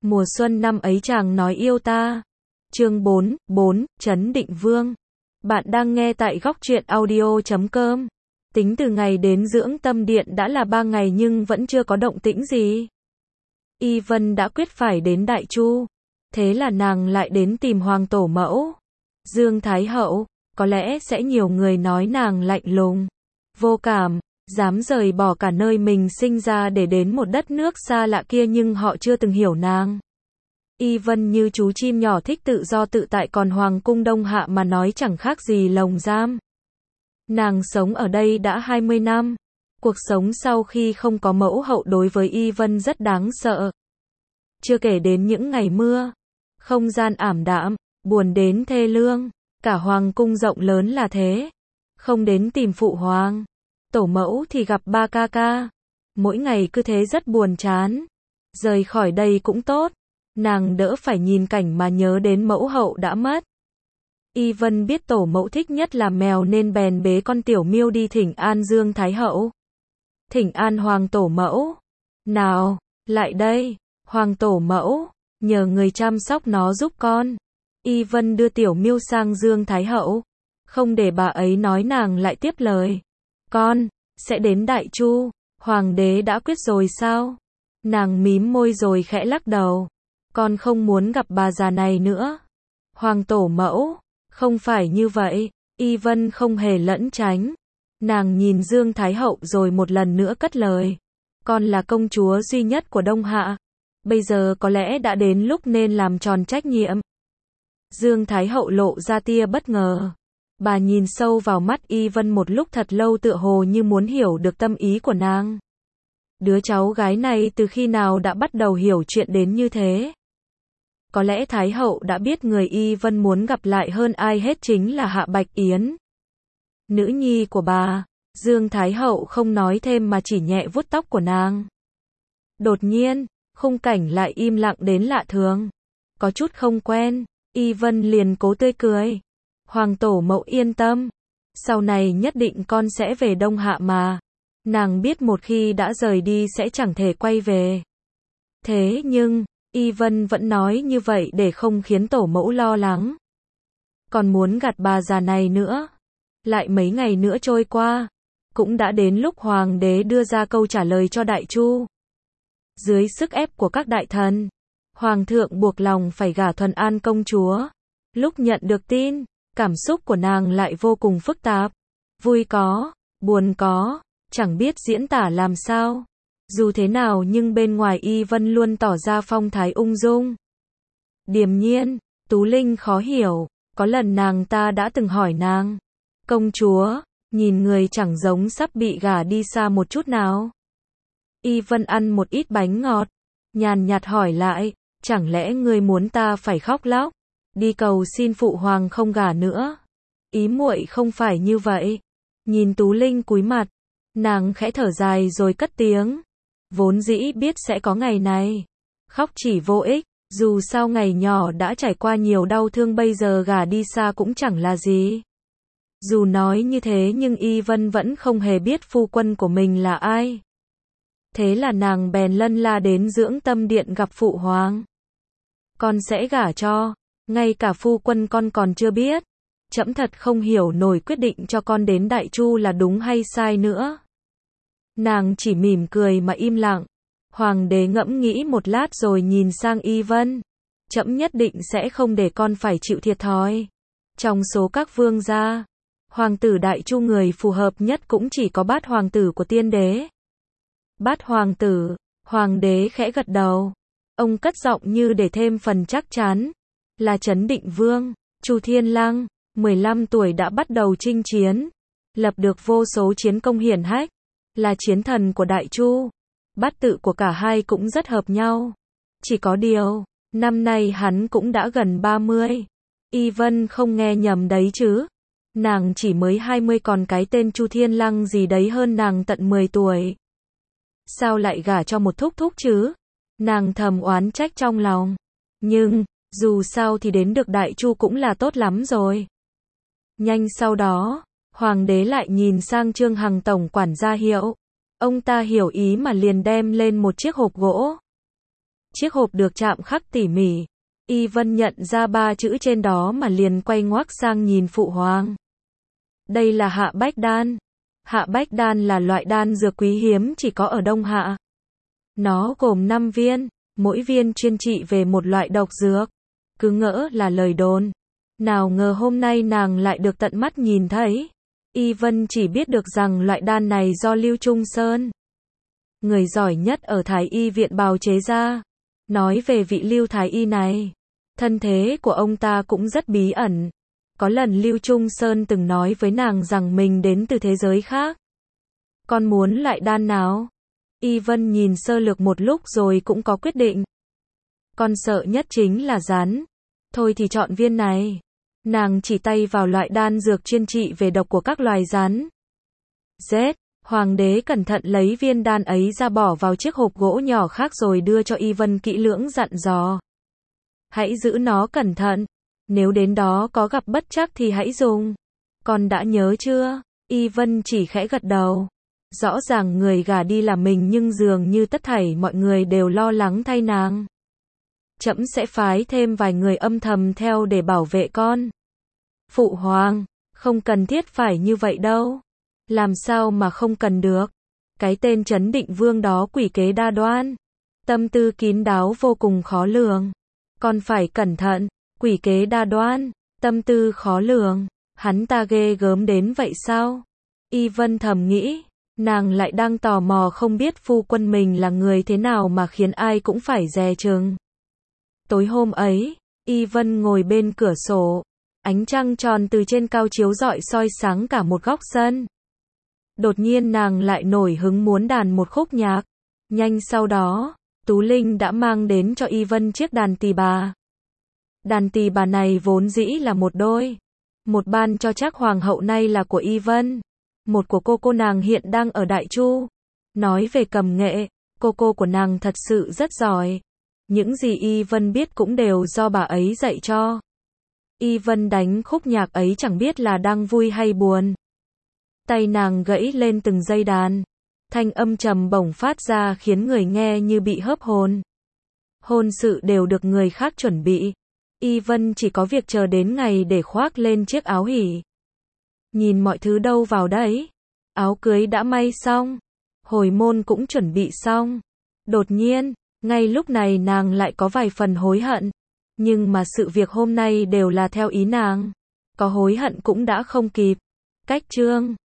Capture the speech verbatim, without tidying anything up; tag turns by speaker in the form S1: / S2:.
S1: Mùa xuân năm ấy chàng nói yêu ta. Chương bốn, bốn, Trấn Định Vương. Bạn đang nghe tại góc truyện audio chấm com. Tính từ ngày đến dưỡng tâm điện đã là ba ngày nhưng vẫn chưa có động tĩnh gì. Y Vân đã quyết phải đến Đại Chu. Thế là nàng lại đến tìm Hoàng Tổ Mẫu. Dương Thái Hậu, có lẽ sẽ nhiều người nói nàng lạnh lùng, vô cảm, dám rời bỏ cả nơi mình sinh ra để đến một đất nước xa lạ kia, nhưng họ chưa từng hiểu nàng. Y Vân như chú chim nhỏ thích tự do tự tại, còn Hoàng cung Đông Hạ mà nói chẳng khác gì lồng giam. Nàng sống ở đây đã hai mươi năm. Cuộc sống sau khi không có mẫu hậu đối với Y Vân rất đáng sợ. Chưa kể đến những ngày mưa, không gian ảm đạm, buồn đến thê lương. Cả Hoàng cung rộng lớn là thế. Không đến tìm phụ hoàng, tổ mẫu thì gặp ba ca ca. Mỗi ngày cứ thế rất buồn chán. Rời khỏi đây cũng tốt. Nàng đỡ phải nhìn cảnh mà nhớ đến mẫu hậu đã mất. Y Vân biết tổ mẫu thích nhất là mèo nên bèn bế con tiểu miêu đi thỉnh an Dương Thái Hậu. Thỉnh an Hoàng Tổ Mẫu. Nào, lại đây, Hoàng Tổ Mẫu, nhờ người chăm sóc nó giúp con. Y Vân đưa tiểu miêu sang Dương Thái Hậu. Không để bà ấy nói nàng lại tiếp lời. Con, sẽ đến Đại Chu, Hoàng đế đã quyết rồi sao? Nàng mím môi rồi khẽ lắc đầu. Con không muốn gặp bà già này nữa. Hoàng Tổ Mẫu, không phải như vậy. Y Vân không hề lẫn tránh. Nàng nhìn Dương Thái Hậu rồi một lần nữa cất lời. Con là công chúa duy nhất của Đông Hạ. Bây giờ có lẽ đã đến lúc nên làm tròn trách nhiệm. Dương Thái Hậu lộ ra tia bất ngờ. Bà nhìn sâu vào mắt Y Vân một lúc thật lâu, tựa hồ như muốn hiểu được tâm ý của nàng. Đứa cháu gái này từ khi nào đã bắt đầu hiểu chuyện đến như thế? Có lẽ Thái Hậu đã biết người Y Vân muốn gặp lại hơn ai hết chính là Hạ Bạch Yến, nữ nhi của bà. Dương Thái Hậu không nói thêm mà chỉ nhẹ vuốt tóc của nàng. Đột nhiên, khung cảnh lại im lặng đến lạ thường. Có chút không quen. Y Vân liền cố tươi cười. Hoàng Tổ Mẫu yên tâm. Sau này nhất định con sẽ về Đông Hạ mà. Nàng biết một khi đã rời đi sẽ chẳng thể quay về. Thế nhưng, Y Vân vẫn nói như vậy để không khiến Tổ Mẫu lo lắng. Còn muốn gạt bà già này nữa. Lại mấy ngày nữa trôi qua. Cũng đã đến lúc Hoàng đế đưa ra câu trả lời cho Đại Chu. Dưới sức ép của các đại thần, Hoàng thượng buộc lòng phải gả Thuần An công chúa. Lúc nhận được tin, cảm xúc của nàng lại vô cùng phức tạp. Vui có, buồn có, chẳng biết diễn tả làm sao. Dù thế nào nhưng bên ngoài Y Vân luôn tỏ ra phong thái ung dung, điềm nhiên. Tú Linh khó hiểu. Có lần nàng ta đã từng hỏi nàng. Công chúa, nhìn người chẳng giống sắp bị gả đi xa một chút nào. Y Vân ăn một ít bánh ngọt, nhàn nhạt hỏi lại. Chẳng lẽ ngươi muốn ta phải khóc lóc, đi cầu xin phụ hoàng không gả nữa? Ý muội không phải như vậy. Nhìn Tú Linh cúi mặt, nàng khẽ thở dài rồi cất tiếng. Vốn dĩ biết sẽ có ngày này. Khóc chỉ vô ích. Dù sao ngày nhỏ đã trải qua nhiều đau thương, bây giờ gả đi xa cũng chẳng là gì. Dù nói như thế nhưng Y Vân vẫn không hề biết phu quân của mình là ai. Thế là nàng bèn lân la đến dưỡng tâm điện gặp phụ hoàng. Con sẽ gả cho. Ngay cả phu quân con còn chưa biết. Trẫm thật không hiểu nổi quyết định cho con đến Đại Chu là đúng hay sai nữa. Nàng chỉ mỉm cười mà im lặng. Hoàng đế ngẫm nghĩ một lát rồi nhìn sang Y Vân. Trẫm nhất định sẽ không để con phải chịu thiệt thòi. Trong số các vương gia, hoàng tử Đại Chu người phù hợp nhất cũng chỉ có Bát hoàng tử của tiên đế. Bát hoàng tử. Hoàng đế khẽ gật đầu. Ông cất giọng như để thêm phần chắc chắn. Là Trấn Định Vương, Chu Thiên Lăng, mười lăm tuổi đã bắt đầu chinh chiến. Lập được vô số chiến công hiển hách. Là chiến thần của Đại Chu. Bát tự của cả hai cũng rất hợp nhau. Chỉ có điều, năm nay hắn cũng đã gần ba mươi. Y Vân không nghe nhầm đấy chứ. Nàng chỉ mới hai mươi, còn cái tên Chu Thiên Lăng gì đấy hơn nàng tận mười tuổi. Sao lại gả cho một thúc thúc chứ? Nàng thầm oán trách trong lòng. Nhưng, dù sao thì đến được Đại Chu cũng là tốt lắm rồi. Nhanh sau đó, Hoàng đế lại nhìn sang Trương Hằng tổng quản ra hiệu. Ông ta hiểu ý mà liền đem lên một chiếc hộp gỗ. Chiếc hộp được chạm khắc tỉ mỉ. Y Vân nhận ra ba chữ trên đó mà liền quay ngoác sang nhìn Phụ Hoàng. Đây là Hạ Bách Đan. Hạ Bách Đan là loại đan dược quý hiếm chỉ có ở Đông Hạ. Nó gồm năm viên, mỗi viên chuyên trị về một loại độc dược. Cứ ngỡ là lời đồn. Nào ngờ hôm nay nàng lại được tận mắt nhìn thấy. Y Vân chỉ biết được rằng loại đan này do Lưu Trung Sơn, người giỏi nhất ở Thái Y viện bào chế ra. Nói về vị Lưu Thái Y này, thân thế của ông ta cũng rất bí ẩn. Có lần Lưu Trung Sơn từng nói với nàng rằng mình đến từ thế giới khác. Con muốn loại đan nào? Y Vân nhìn sơ lược một lúc rồi cũng có quyết định. Con sợ nhất chính là rắn. Thôi thì chọn viên này. Nàng chỉ tay vào loại đan dược chuyên trị về độc của các loài rắn. Z, Hoàng đế cẩn thận lấy viên đan ấy ra bỏ vào chiếc hộp gỗ nhỏ khác rồi đưa cho Y Vân kỹ lưỡng dặn dò. Hãy giữ nó cẩn thận. Nếu đến đó có gặp bất trắc thì hãy dùng. Con đã nhớ chưa? Y Vân chỉ khẽ gật đầu. Rõ ràng người gả đi là mình nhưng dường như tất thảy mọi người đều lo lắng thay nàng. Trẫm sẽ phái thêm vài người âm thầm theo để bảo vệ con. Phụ Hoàng, không cần thiết phải như vậy đâu. Làm sao mà không cần được. Cái tên Trấn Định Vương đó quỷ kế đa đoan. Tâm tư kín đáo vô cùng khó lường. Con phải cẩn thận. Quỷ kế đa đoan, tâm tư khó lường. Hắn ta ghê gớm đến vậy sao? Y Vân thầm nghĩ. Nàng lại đang tò mò không biết phu quân mình là người thế nào mà khiến ai cũng phải dè chừng. Tối hôm ấy, Y Vân ngồi bên cửa sổ. Ánh trăng tròn từ trên cao chiếu rọi soi sáng cả một góc sân. Đột nhiên nàng lại nổi hứng muốn đàn một khúc nhạc. Nhanh sau đó, Tú Linh đã mang đến cho Y Vân chiếc đàn tỳ bà. Đàn tỳ bà này vốn dĩ là một đôi. Một ban cho chắc hoàng hậu nay là của Y Vân. Một của cô cô nàng hiện đang ở Đại Chu. Nói về cầm nghệ, cô cô của nàng thật sự rất giỏi. Những gì Y Vân biết cũng đều do bà ấy dạy cho. Y Vân đánh khúc nhạc ấy chẳng biết là đang vui hay buồn. Tay nàng gãy lên từng dây đàn. Thanh âm trầm bổng phát ra khiến người nghe như bị hớp hồn. Hôn sự đều được người khác chuẩn bị. Y Vân chỉ có việc chờ đến ngày để khoác lên chiếc áo hỉ. Nhìn mọi thứ đâu vào đấy. Áo cưới đã may xong. Hồi môn cũng chuẩn bị xong. Đột nhiên, ngay lúc này nàng lại có vài phần hối hận. Nhưng mà sự việc hôm nay đều là theo ý nàng. Có hối hận cũng đã không kịp. Cách chương